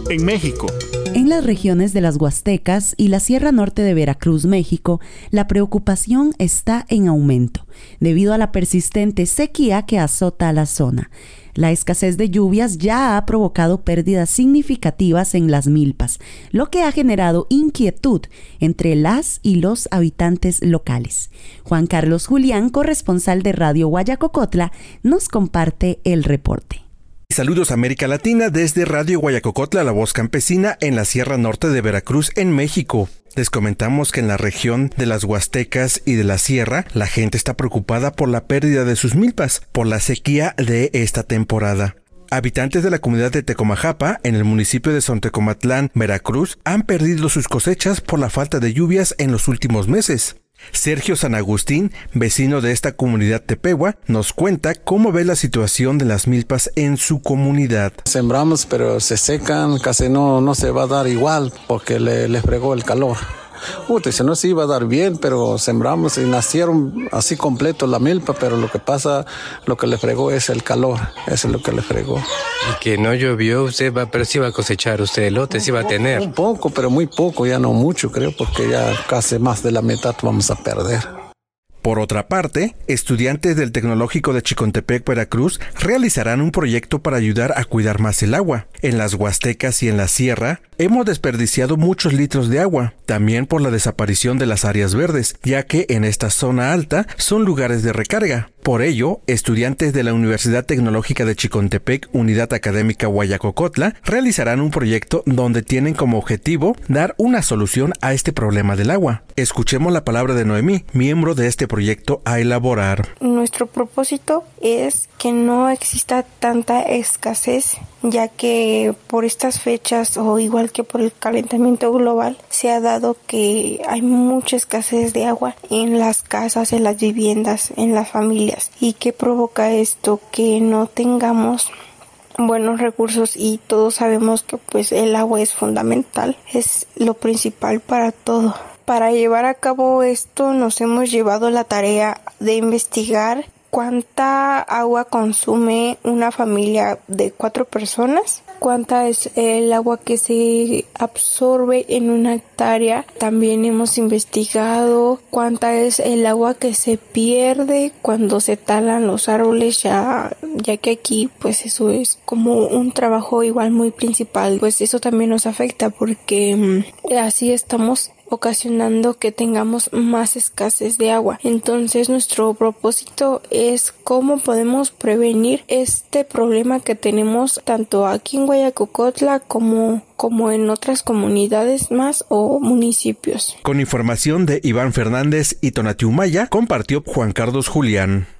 en México. En las regiones de las Huastecas y la Sierra Norte de Veracruz, México, la preocupación está en aumento debido a la persistente sequía que azota a la zona. La escasez de lluvias ya ha provocado pérdidas significativas en las milpas, lo que ha generado inquietud entre las y los habitantes locales. Juan Carlos Julián, corresponsal de Radio Guayacocotla, nos comparte el reporte. Saludos América Latina desde Radio Guayacocotla, la voz campesina en la Sierra Norte de Veracruz, en México. Les comentamos que en la región de las Huastecas y de la Sierra, la gente está preocupada por la pérdida de sus milpas, por la sequía de esta temporada. Habitantes de la comunidad de Tecomajapa, en el municipio de Sontecomatlán, Veracruz, han perdido sus cosechas por la falta de lluvias en los últimos meses. Sergio San Agustín, vecino de esta comunidad tepehua, nos cuenta cómo ve la situación de las milpas en su comunidad. Sembramos, pero se secan, casi no se va a dar igual porque le fregó el calor. Dice, no se iba a dar bien, pero sembramos y nacieron así completo la milpa, pero lo que pasa, lo que le fregó es el calor, eso es lo que le fregó. Y que no llovió, pero sí va a cosechar usted elote, sí va a tener. Un poco, pero muy poco, ya no mucho creo, porque ya casi más de la mitad vamos a perder. Por otra parte, estudiantes del Tecnológico de Chicontepec, Veracruz, realizarán un proyecto para ayudar a cuidar más el agua. En las Huastecas y en la Sierra, hemos desperdiciado muchos litros de agua, también por la desaparición de las áreas verdes, ya que en esta zona alta son lugares de recarga. Por ello, estudiantes de la Universidad Tecnológica de Chicontepec, Unidad Académica Guayacocotla, realizarán un proyecto donde tienen como objetivo dar una solución a este problema del agua. Escuchemos la palabra de Noemí, miembro de este proyecto a elaborar. Nuestro propósito es que no exista tanta escasez, ya que por estas fechas o igual que por el calentamiento global se ha dado que hay mucha escasez de agua en las casas, en las viviendas, en las familias. ¿Y qué provoca esto? Que no tengamos buenos recursos, y todos sabemos que pues el agua es fundamental, es lo principal para todo. Para llevar a cabo esto nos hemos llevado la tarea de investigar cuánta agua consume una familia de 4 personas, cuánta es el agua que se absorbe en una hectárea. También hemos investigado cuánta es el agua que se pierde cuando se talan los árboles, ya que aquí pues eso es como un trabajo igual muy principal, pues eso también nos afecta porque así estamos ocasionando que tengamos más escasez de agua. Entonces nuestro propósito es cómo podemos prevenir este problema que tenemos tanto aquí en Guayacocotla como en otras comunidades más o municipios. Con información de Iván Fernández y Tonatiuh Maya, compartió Juan Carlos Julián.